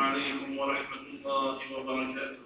عليكم ورحمة الله وبركاته.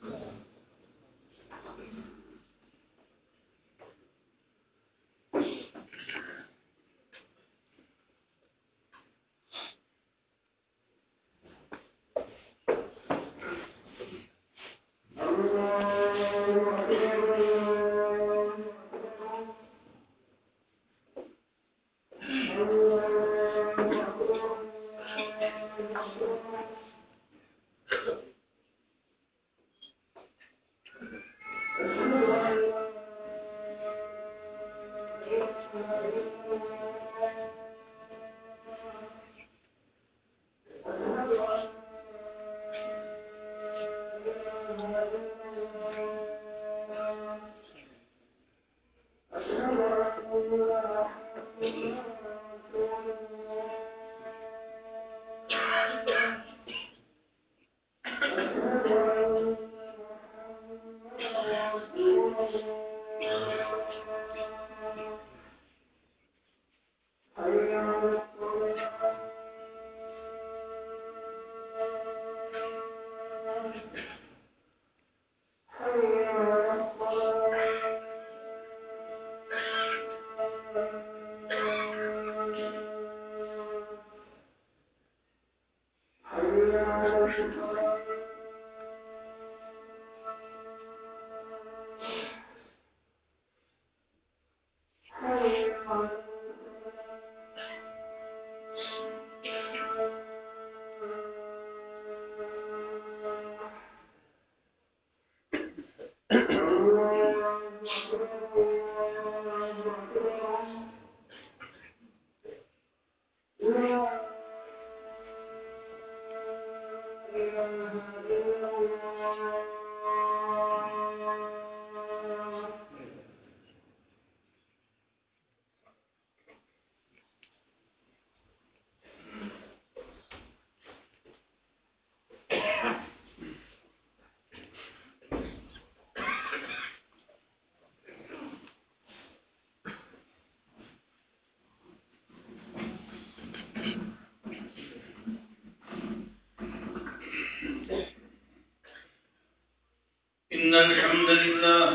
إن الحمد لله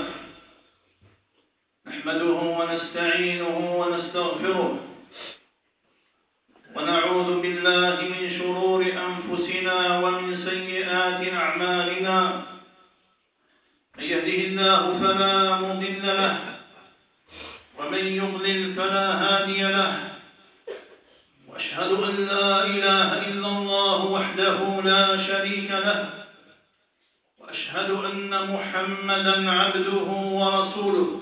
نحمده ونستعينه ونستغفره ونعوذ بالله من شرور أنفسنا ومن سيئات أعمالنا. من يهده الله فلا مضل له ومن يضلل فلا هادي له، وأشهد أن لا إله إلا الله وحده لا شريك له، وأشهد أن محمدًا عبده ورسوله.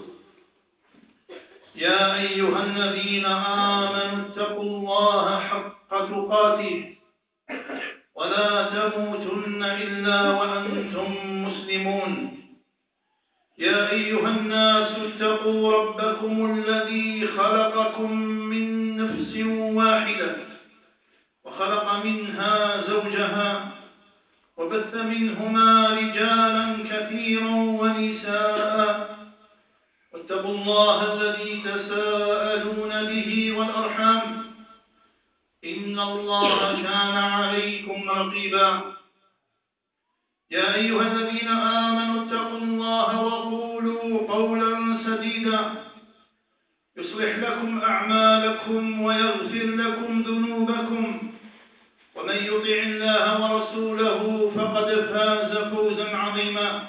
يا أيها الذين آمنوا اتقوا الله حق تقاته ولا تموتن إلا وأنتم مسلمون. يا أيها الناس اتقوا ربكم الذي خلقكم من نفس واحدة وخلق منها زوجها وبث منهما رجالا كثيرا ونساء، واتقوا الله الذي تساءلون به والأرحام إن الله كان عليكم رقيبا. يا أيها الذين آمنوا اتقوا الله وقولوا قولا سديدا يصلح لكم أعمالكم ويغفر لكم ذنوبكم، ومن يطع الله ورسوله فقد فاز فوزا عظيما.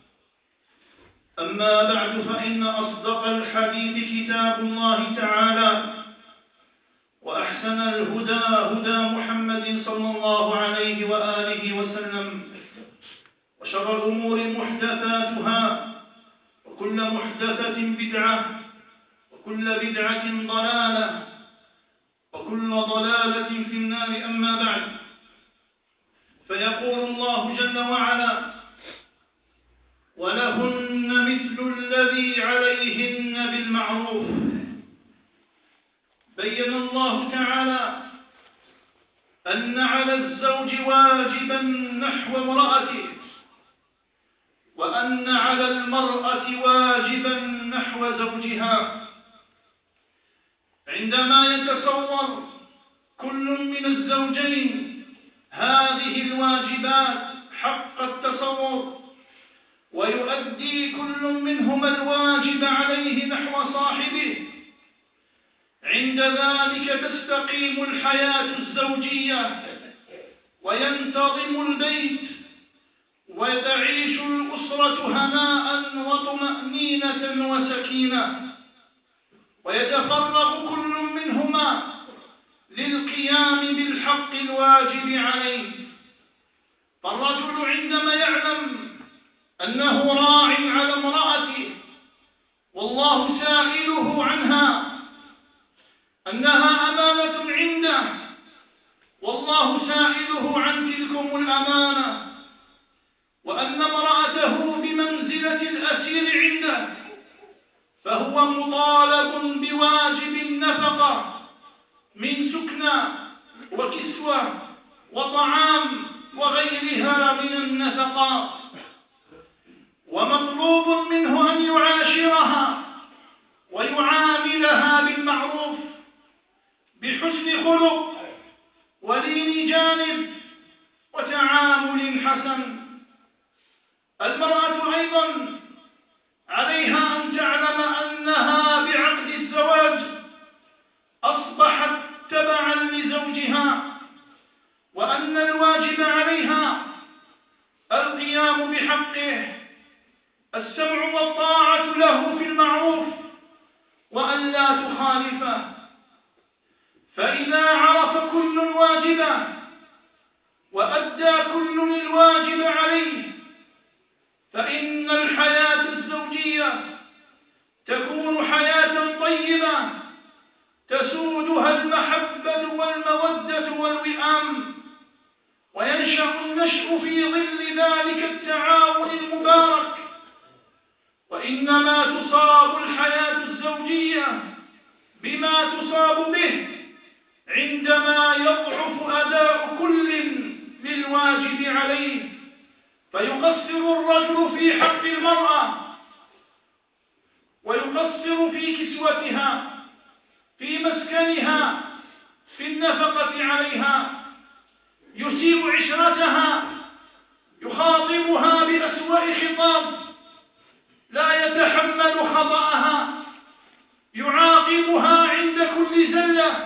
أما بعد، فإن أصدق الحديث كتاب الله تعالى، وأحسن الهدى هدى محمد صلى الله عليه وآله وسلم، وشر الأمور محدثاتها، وكل محدثة بدعة، وكل بدعة ضلالة، وكل ضلالة في النار. أما بعد، فيقول الله جل وعلا: ولهن مثل الذي عليهن بالمعروف. بين الله تعالى أن على الزوج واجبا نحو امرأته، وأن على المرأة واجبا نحو زوجها. عندما يتصور كل من الزوجين هذه الواجبات حق التصور، ويؤدي كل منهما الواجب عليه نحو صاحبه. عند ذلك تستقيم الحياة الزوجية وينتظم البيت وتعيش الأسرة هناء وطمأنينة وسكينة، ويتفرغ كل منهما للقيام بالحق الواجب عليه. فالرجل عندما يعلم أنه راع على امرأته والله سائله عنها، أنها أمانة عنده والله سائله عن تلكم الأمانة، وأن امرأته بمنزلة الأسير عنده، فهو مطالب بواجب النفقة من سكنى وكسوة وطعام وغيرها من النفقات، ومطلوب منه أن يعاشرها ويعاملها بالمعروف بحسن خلق ولين جانب وتعامل حسن. المرأة أيضا عليها أن تعلم أنها بعقد الزواج أصبحت تبعا لزوجها، وأن الواجب عليها القيام بحقه، السمع والطاعة له في المعروف وأن لا تخالفه. فإذا عرف كل واجبه وأدى كل الواجب عليه، فإن الحياة الزوجية تكون حياة طيبة تسودها المحبة والمودة والوئام، وينشأ النشء في ظل ذلك التعاون المبارك. وإنما تصاب الحياة الزوجية بما تصاب به عندما يضعف أداء كل للواجب عليه، فيقصر الرجل في حق المرأة ويقصر في كسوتها، في مسكنها، في النفقة عليها، يسيء عشرتها، يخاطبها بأسوأ خطاب، لا يتحمل خطأها، يعاقبها عند كل زلة،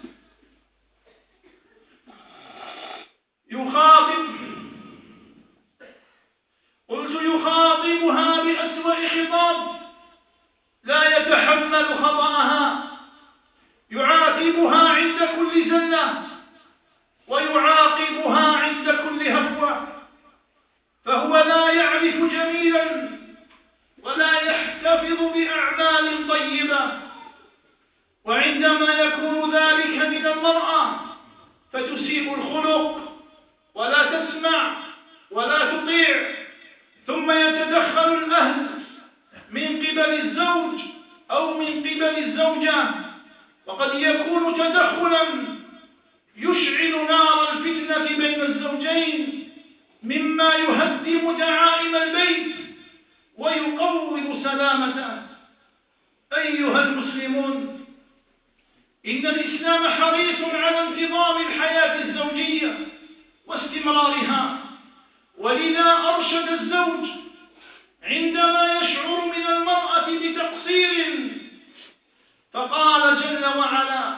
يخاطبها بأسوأ خطاب، لا يتحمل خطأها، يعاتبها عند كل زلة ويعاقبها عند كل هفوة، فهو لا يعرف جميلا ولا يحتفظ بأعمال طيبة. وعندما يكون ذلك من المرأة فتسيء الخلق ولا تسمع ولا تطيع، ثم يتدخل الأهل من قبل الزوج أو من قبل الزوجة، وقد يكون تدخلا يشعل نار الفتنة بين الزوجين، مما يهدم دعائم البيت ويقوض سلامته. أيها المسلمون، إن الإسلام حريص على انتظام الحياة الزوجية واستمرارها، ولذا أرشد الزوج عندما يشعر من المرأة بتقصير، فقال جل وعلا: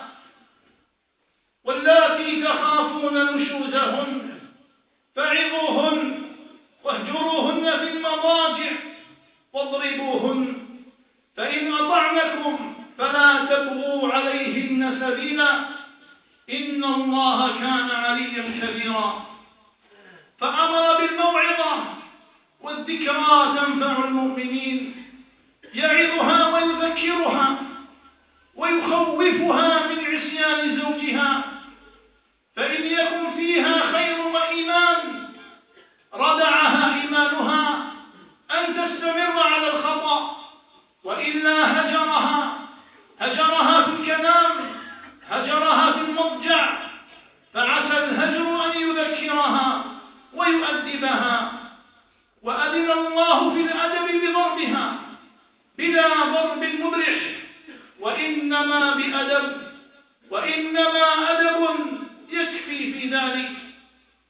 واللاتي تخافون نشوزهن فعظوهن واهجروهن في المضاجع واضربوهن، فإن أطعنكم فلا تبغوا عليهن سبيلا إن الله كان عليا كبيرا. فأمر بالموعظة والذكرى تنفع المؤمنين، يعظها ويذكرها ويخوفها من عصيان زوجها، فإن يكن فيها خير وإيمان ردعها إيمانها أن تستمر على الخطأ، وإلا هجرها في الكلام، هجرها في المضجع، فعسى الهجر أن يذكرها ويؤدبها. وأذن الله في الأدب بضربها بلا ضرب مبرح، وإنما بأدب، وإنما أدب يكفي في ذلك.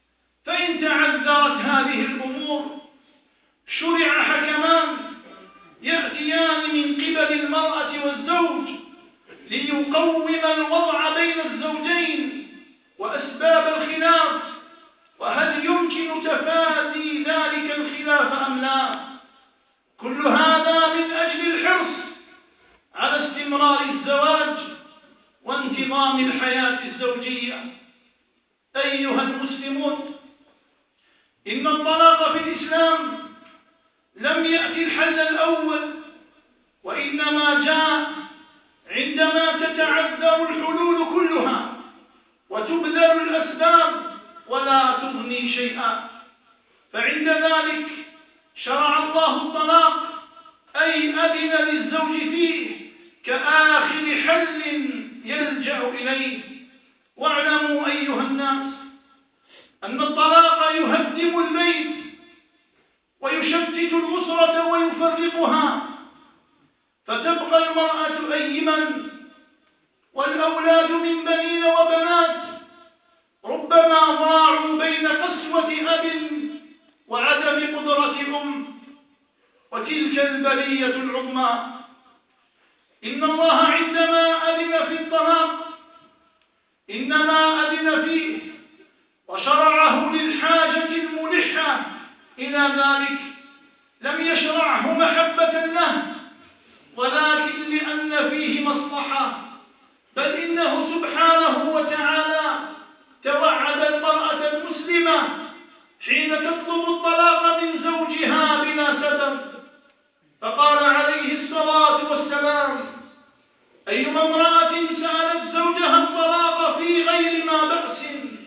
فإن تعذرت هذه الأمور شرع حكمان يأتيان من قبل المرأة والزوج ليقوم الوضع بين الزوجين وأسباب الخلاف، وهل يمكن تفادي ذلك الخلاف أم لا. كل هذا من أجل الحرص على استمرار الزواج وانتظام الحياة الزوجية. أيها المسلمون، إن الطلاق في الإسلام لم يأتي الحل الأول، وإنما جاء عندما تتعذر الحلول كلها وتبذل الأسباب ولا تغني شيئا، فعند ذلك شرع الله الطلاق، أي أذن للزوج فيه كآخر حل يلجأ إليه. واعلموا أيها الناس أن الطلاق يهدم البيت ويشتت الأسرة ويفرقها، فتبقى المرأة أيما والأولاد من بنين وبنات ربما ضاعوا بين قسوة أب وعدم قدرة أم، وتلك البلية العظمى. إن الله عندما أذن في الطلاق إنما أذن فيه وشرعه للحاجة الملحة إلى ذلك، لم يشرعه محبة له ولكن لأن فيه مصلحة، بل إنه سبحانه وتعالى توعد المرأة المسلمة حين تطلب الطلاق من زوجها بلا سبب، فقال عليه الصلاة والسلام: أيما امرأة سألت زوجها الطلاق في غير ما بأس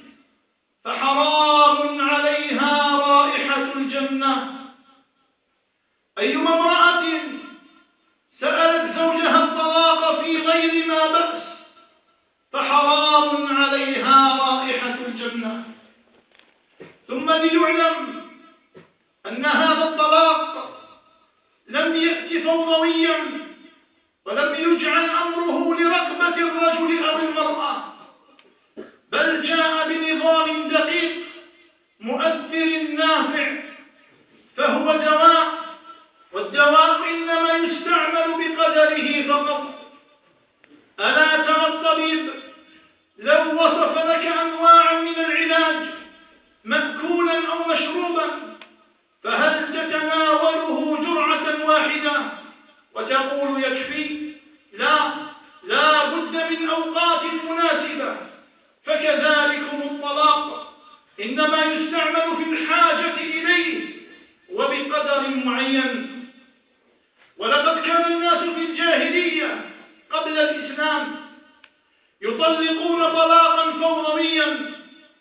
فحرام عليها رائحة الجنة. أيما امرأة سألت زوجها الطلاق في غير ما بأس فحرام عليها رائحة الجنة. ثم ليعلم أن هذا الطلاق لم يأت فوضويا، ولم يجعل أمره لرغبة الرجل أو المرأة، بل جاء بنظام دقيق مؤثر نافع، فهو دواء، والدواء إنما يستعمل بقدره فقط. ألا ترى الطبيب لو وصف لك أنواعا من العلاج مأكولا أو مشروبا، فهل تتناوله جرعة واحدة وتقول يكفي؟ لا بد من أوقات مناسبة. فكذلكم الطلاق إنما يستعمل في الحاجة إليه وبقدر معين. ولقد كان الناس في الجاهلية قبل الإسلام يطلقون طلاقا فوضويا،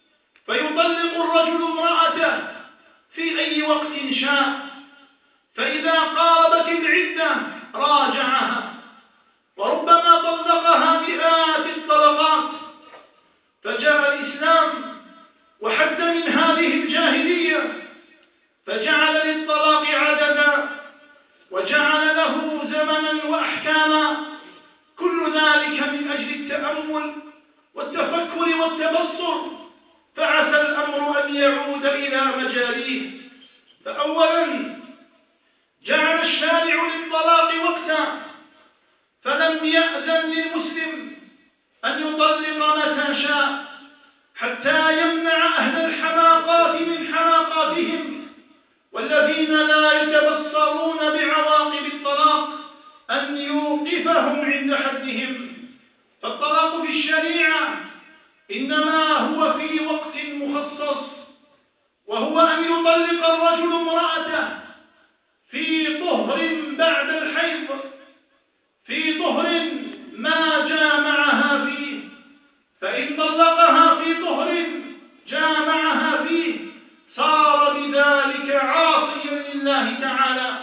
فيطلق الرجل امرأته في أي وقت شاء، فإذا قاربت العدة راجعها، وربما طلقها مئات الطلقات. فجاء الإسلام وحد من هذه الجاهلية، فجعل للطلاق عددا وجعل له زمنا وأحكاما، كل ذلك من أجل التأمل والتفكر والتبصر، فعسى الأمر أن يعود إلى مجاريه. فأولا جعل الشارع للطلاق وقتا، فلم يأذن للمسلم أن يطلق متى شاء حتى يمنع أهل الحماقات من حماقاتهم والذين لا يتبصرون بعواقب الطلاق أن يوقفهم عند حدهم. فالطلاق في الشريعة إنما هو في وقت مخصص، وهو أن يطلق الرجل امرأته في طهر بعد الحيض، في طهر ما جامعها فيه، فإن طلقها في طهر جامعها فيه صار بذلك عاصيا لله تعالى،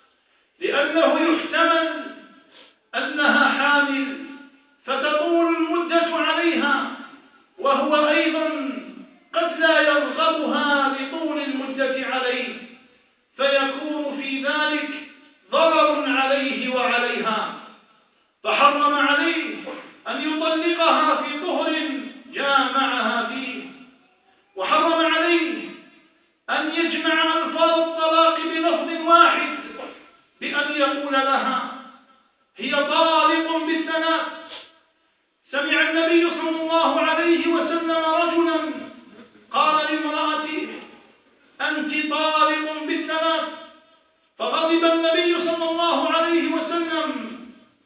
لأنه يحتمل أنها حامل فتطول المدة عليها، وهو أيضا قد لا يرغبها لطول المدة عليه، فيكون في ذلك ضرر عليه وعليها، فحرم عليه أن يطلقها في طهر جامعها فيه، وحرم عليه أنت طالق بالثلاث. فغضب النبي صلى الله عليه وسلم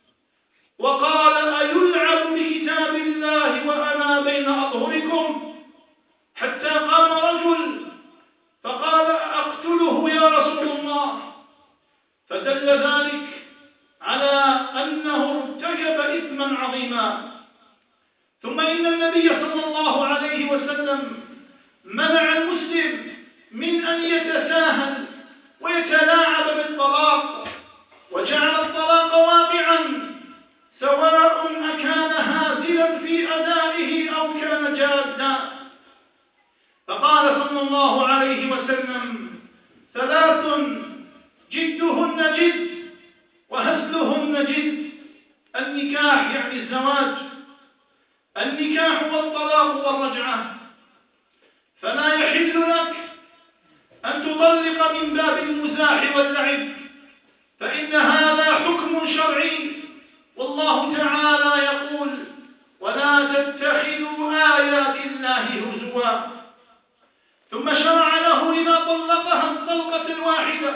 وقال: أيلعب بكتاب الله وأنا بين أظهركم؟ حتى قام رجل فقال: أقتله يا رسول الله؟ فدل ذلك على أنه ارتكب إثما عظيما. ثم إن النبي صلى الله عليه وسلم منع المسلم من أن يتساهل ويتلاعب بالطلاق، وجعل الطلاق واقعا سواء أكان هازلا في أدائه أو كان جادا. فقال صلى الله عليه وسلم: ثلاث جدهن جد وهزلهن جد. النكاح يعني الزواج، النكاح والطلاق والرجعة. فلا يحل لك أن تطلق من باب المزاح واللعب، فإن هذا حكم شرعي، والله تعالى يقول: ولا تتخذوا آيات الله هزوا. ثم شرع له إذا طلقها الطلقة الواحدة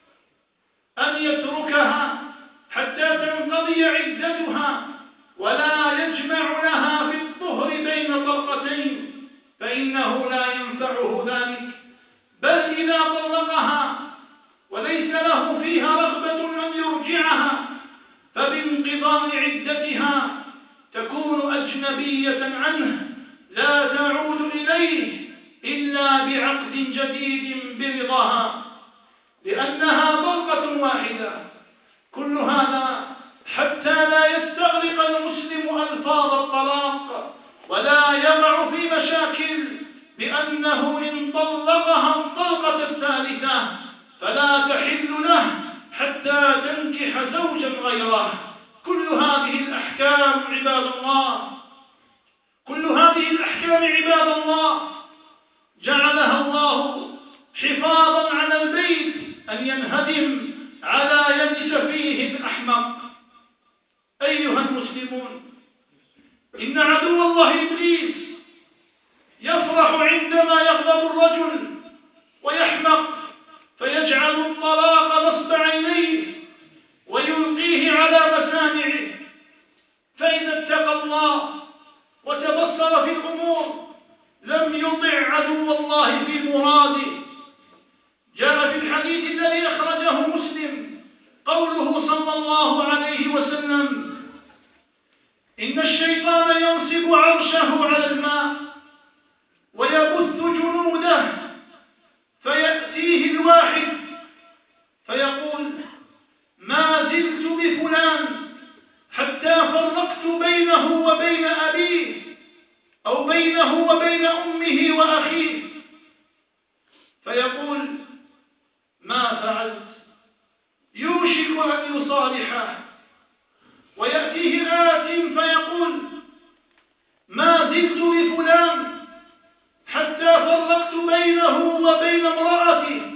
أن يتركها حتى تنقضي عدتها، ولا يجمع لها في الطهر بين طلقتين، فإنه لا ينفعه ذلك. بل إذا طلقها وليس له فيها رغبة أن يرجعها، فبانقضاء عدتها تكون أجنبية عنه، لا تعود إليه إلا بعقد جديد برضاها، لأنها طلقة واحدة. كل هذا حتى لا يستغرق المسلم ألفاظ الطلاق ولا يقع في مشاكل، بأنه إن طلقها الطلقة الثالثة فلا تحل له حتى تنكح زوجا غيره. كل هذه الأحكام عباد الله، كل هذه الأحكام عباد الله جعلها الله حفاظا على البيت أن ينهدم على يد سفيه أحمق. أيها المسلمون، إن عدو الله إبليس يفرح عندما يغضب الرجل ويحمق، فيجعل الطلاق نصب عينيه ويلقيه على مسامعه. فإذا اتقى الله وتبصر في الأمور لم يطع عدو الله في مراده. جاء في الحديث الذي أخرجه مسلم قوله صلى الله عليه وسلم: إن الشيطان ينصب عرشه على الماء ويبث جنوده، فيأتيه الواحد فيقول: ما زلت بفلان حتى فرقت بينه وبين أبيه، أو بينه وبين أمه وأخيه. فيقول: ما فعلت؟ يوشك أن يصالحه. ويأتيه آت فيقول: ما زلت بفلان حتى فرقت بينه وبين امرأته.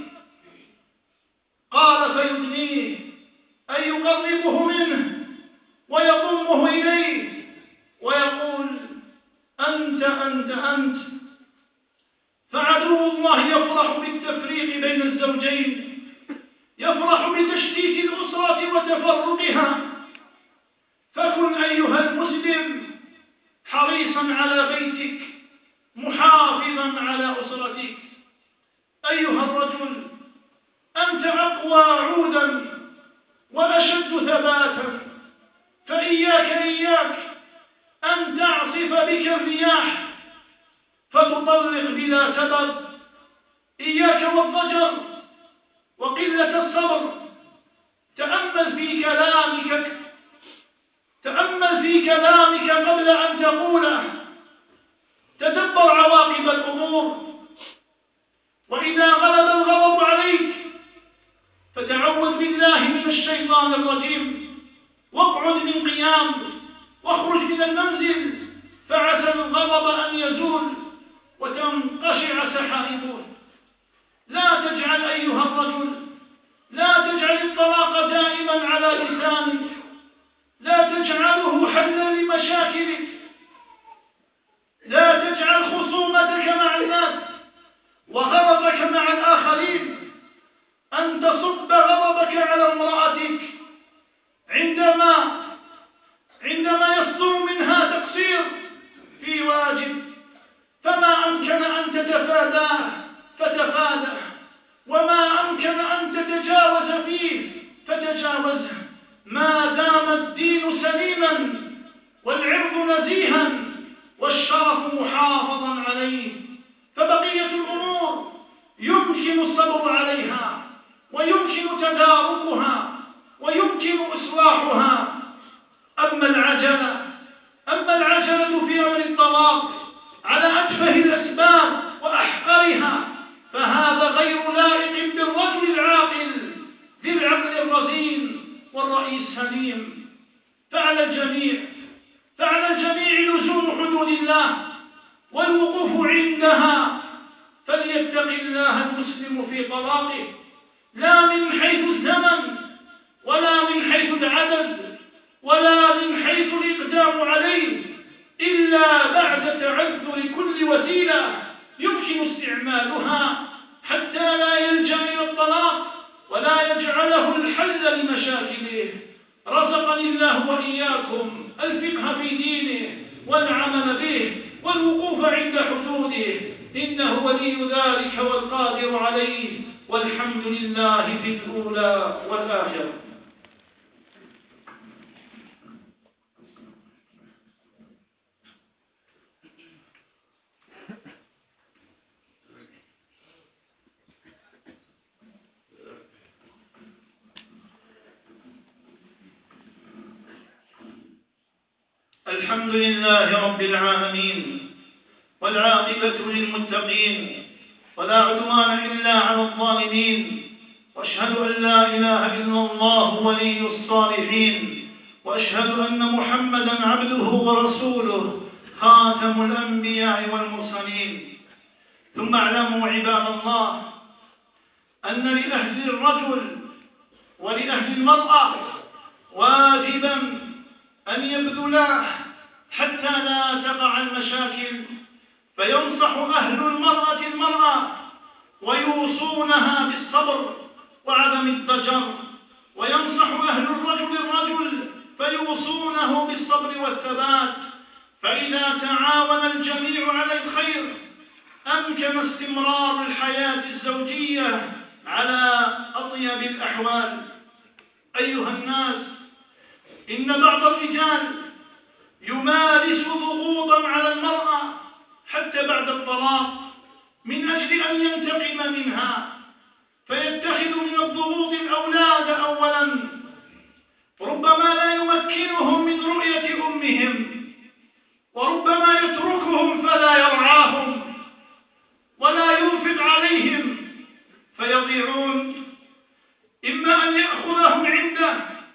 قال: فيدنيه أي يقربه منه ويضمه إليه ويقول: أنت أنت أنت. فعدو الله يفرح بالتفريق بين الزوجين، يفرح بتشتيت الأسرة وتفرقها. فكن أيها المسلم حريصا على بيتك، محافظا على أسرتك. أيها الرجل، أنت أقوى عودا وأشد ثباتا، فإياك أن تعصف بك الرياح فتطلق بلا سبب. إياك والضجر وقلة الصبر. تأمل في كلامك قبل أن تقوله. تدبر عواقب الأمور. وإذا غلب الغضب عليك فتعوذ بالله من الشيطان الرجيم، واقعد من قيام، واخرج من المنزل، فعسى الغضب أن يزول وتنقشع سحائبه. لا تجعل أيها الرجل، لا تجعل الطلاق دائما على لسانك، لا تجعله حلا لمشاكلك، لا تجعل خصومتك مع الناس وغضبك مع الآخرين تتفاداه فتفاده، وما أمكن أن تتجاوز فيه فتجاوزه، ما دام الدين سليما والعرض نزيها والشرف محافظا عليه. فبقية الأمور يمكن الصبر عليها ويمكن تداركها ويمكن إصلاحها. أما العجلة في أمر الطلاق على أتفه الأسباب وأحقرها فهذا غير لائق بالرجل العاقل ذي العقل الرزين والرأي السليم. فعلى الجميع لزوم حدود الله والوقوف عندها، فليتق الله المسلم في طلاقه، لا من حيث الزمن ولا من حيث العدد ولا من حيث الإقدام عليه، إلا بعد تعذر كل وسيلة يمكن استعمالها حتى لا يلجأ إلى الطلاق ولا يجعله الحل لمشاكله. رزقني الله وإياكم الفقه في دينه والعمل به والوقوف عند حدوده، إنه ولي ذلك والقادر عليه، والحمد لله في الأولى والآخرة. الحمد لله رب العالمين، والعاقبة للمتقين، ولا عدوان إلا على الظالمين، وأشهد أن لا إله إلا الله ولي الصالحين، وأشهد أن محمدًا عبده ورسوله خاتم الأنبياء والمرسلين. ثم اعلموا عباد الله أن لأهل الرجل ولأهل المرأة واجبًا أن يبذلا حتى لا تقع المشاكل، فينصح أهل المرأة ويوصونها بالصبر وعدم الضجر، وينصح أهل الرجل فيوصونه بالصبر والثبات، فإذا تعاون الجميع على الخير أمكن استمرار الحياة الزوجية على أطيب الأحوال. أيها الناس، إن بعض الرجال يمارس ضغوطا على المرأة حتى بعد الطلاق من أجل أن ينتقم منها، فيتخذ من الضغوط الأولاد أولا، ربما لا يمكنهم من رؤية أمهم، وربما يتركهم فلا يرعاهم ولا ينفق عليهم فيضيعون. إما أن يأخذهم عنده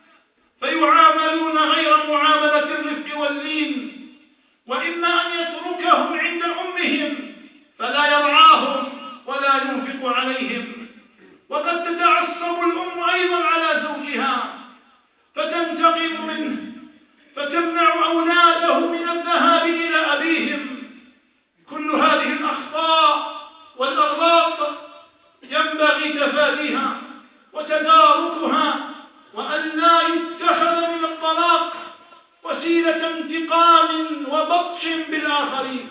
فيعاملون غير معاملة الرفق واللين، وإما أن يتركهم عند أمهم فلا يرعاهم ولا ينفق عليهم. وقد تتعصب الأم أيضا على زوجها فتنتقم منه، فتمنع أولاده من الذهاب إلى أبيهم. كل هذه الأخطاء والأغلاط ينبغي تفاديها وتداركها، وأن لا يتخذ من الطلاق وسيلة انتقام وبطش بالآخرين.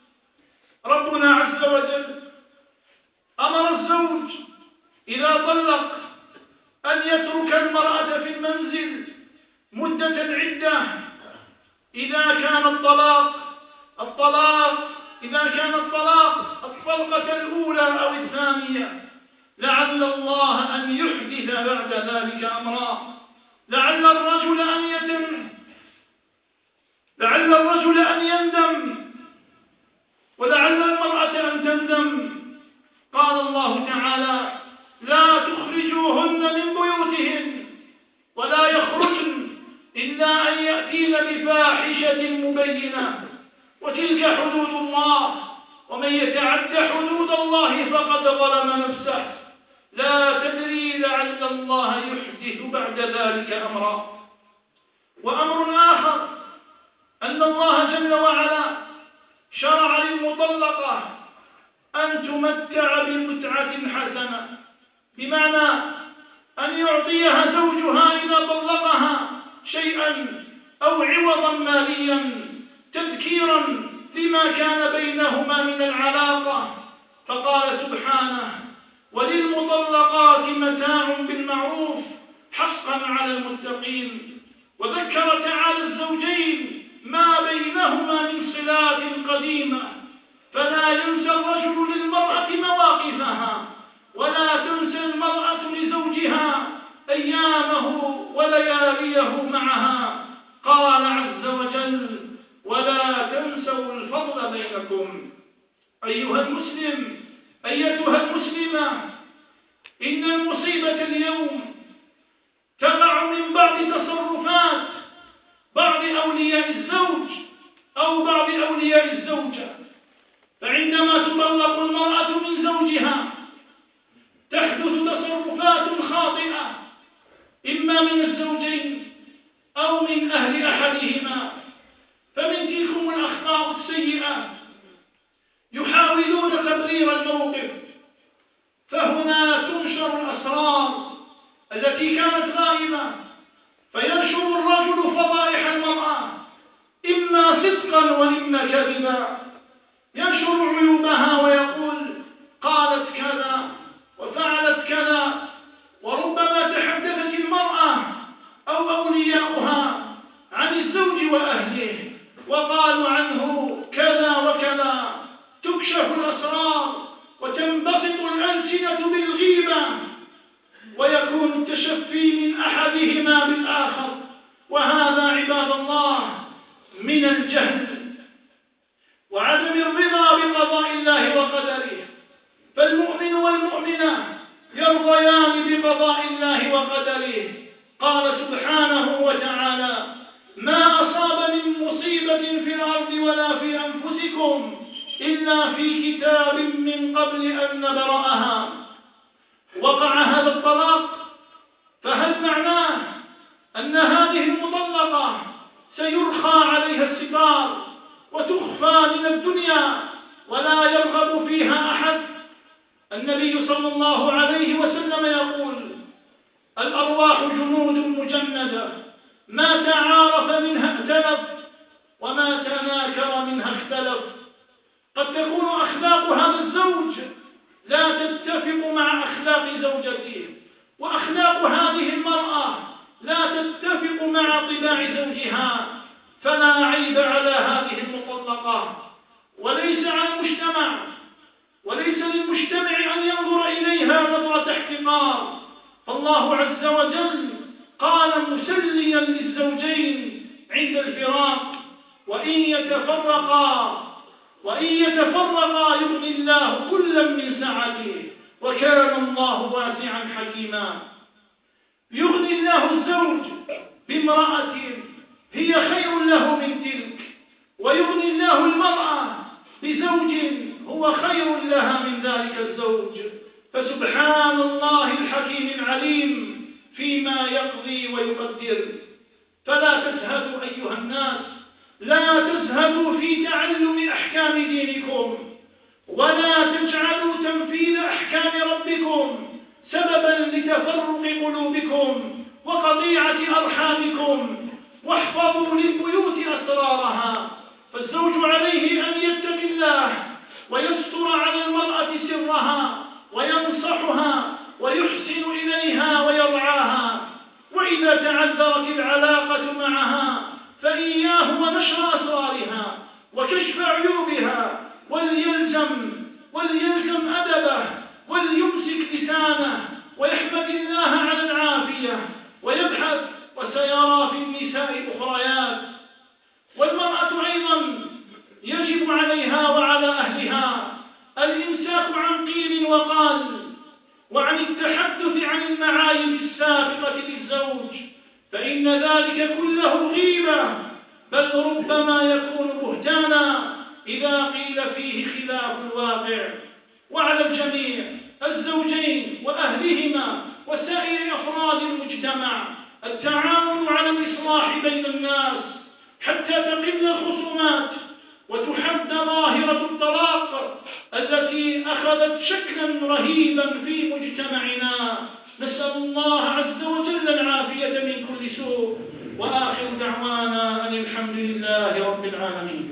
ربنا عز وجل أمر الزوج إذا طلق أن يترك المرأة في المنزل مدة العدة، إذا كان الطلاق الطلقة الأولى أو الثانية، لعل الله أن يحدث بعد ذلك أمرا، لعل الرجل أن يندم، ولعل المرأة أن تندم. قال الله تعالى: لا تخرجوهن من بيوتهن ولا يخرجن إلا أن يأتين بفاحشة مبينة، وتلك حدود الله، ومن يتعد حدود الله فقد ظلم نفسه، لا تدري لعل الله يحدث بعد ذلك أمرا. وأمر آخر أن الله جل وعلا شرع للمطلقة أن تمتع بمتعة حسنة، بمعنى أن يعطيها زوجها إذا طلقها شيئا أو عوضا ماليا تذكيرا لما كان بينهما من العلاقة فقال سبحانه: وللمطلقات متاع بالمعروف حقا على المتقين. وذكر تعالى الزوجين ما بينهما من صلات قديمة، فلا ينسى الرجل للمرأة مواقفها، ولا تنسى المرأة لزوجها أيامه ولياليه معها. قال عز وجل: ولا تنسوا الفضل بينكم. أيها المسلم، أيتها المسلمة، إن المصيبة اليوم تقع من بعض تصرفات بعض أولياء الزوج أو بعض أولياء الزوجة. فعندما تطلق المرأة من زوجها تحدث تصرفات خاطئة، إما من الزوجين أو من أهل أحدهما. فمن تلكم الأخطاء السيئة يحاولون تبرير الموقف، فهنا تنشر الأسرار التي كانت غائبة، فينشر الرجل فضائح المرأة إما صدقا وإما كذبا. ينشر عيوبها ويقول: قالت كذا وفعلت كذا. وربما تحدثت المرأة أو أولياؤها عن الزوج وأهله وقالوا عنه كذا وكذا. تكشف الأسرار وتنبسط الألسنة بالغيبة، ويكون التشفي من أحدهما بالآخر، وهذا عباد الله من الجهل وعدم الرضا بقضاء الله وقدره. فالمؤمن والمؤمنة يرضيان بقضاء الله وقدره. قال سبحانه وتعالى: ما أصاب من مصيبة في الأرض ولا في أنفسكم إلا في كتاب من قبل أن نبرأها. وقع هذا الطلاق، فهل معناه أن هذه المطلقة سيرخى عليها الستار وتخفى من الدنيا ولا يرغب فيها أحد؟ النبي صلى الله عليه وسلم يقول: الأرواح جنود مجندة، ما تعارف منها ائتلف وما تناكر منها اختلف. قد تكون أخلاق هذا الزوج لا تتفق مع أخلاق زوجته، وأخلاق هذه المرأة لا تتفق مع طباع زوجها، فلا عيب على هذه المطلقة. وليس للمجتمع أن ينظر إليها نظرة احتقار. فالله عز وجل قال مسليا للزوجين عند الفراق: وإن يتفرقا يغني الله كلا من سعته وكان الله واسعا حكيما. يغني الله الزوج بامرأة هي خير له من تلك، ويغني الله المرأة بزوج هو خير لها من ذلك الزوج. فسبحان الله الحكيم العليم فيما يقضي ويقدر. فلا تزهدوا أيها الناس، لا تزهدوا في تعلم أحكام دينكم، ولا تجعلوا تنفيذ أحكام ربكم سببا لتفرق قلوبكم وقطيعة أرحامكم. واحفظوا للبيوت أسرارها. فالزوج عليه أن يتقي الله ويستر على المرأة سرها وينصحها ويحسن إليها ويرعاها. وإذا تعذرت العلاقة معها فإياه ونشر أسرارها وكشف عيوبها، وليلزم أدبه وليمسك لسانه ويحمد الله على العافية ويبحث، وسيرى في النساء أخريات. والمرأة أيضا يجب عليها وعلى أهلها الإمساك عن قيل وقال وعن التحدث عن المعايب السابقة للزوج، فإن ذلك كله غيبة، بل ربما يكون بهتانا إذا قيل فيه خلاف الواقع. وعلى الجميع الزوجين وأهلهما وسائر أفراد المجتمع التعاون على الإصلاح بين الناس حتى تقل الخصومات وتحد ظاهرة الطلاق التي أخذت شكلا رهيبا في مجتمعنا. نسأل الله عز وجل العافية من كل سوء، وآخر دعوانا أن الحمد لله رب العالمين.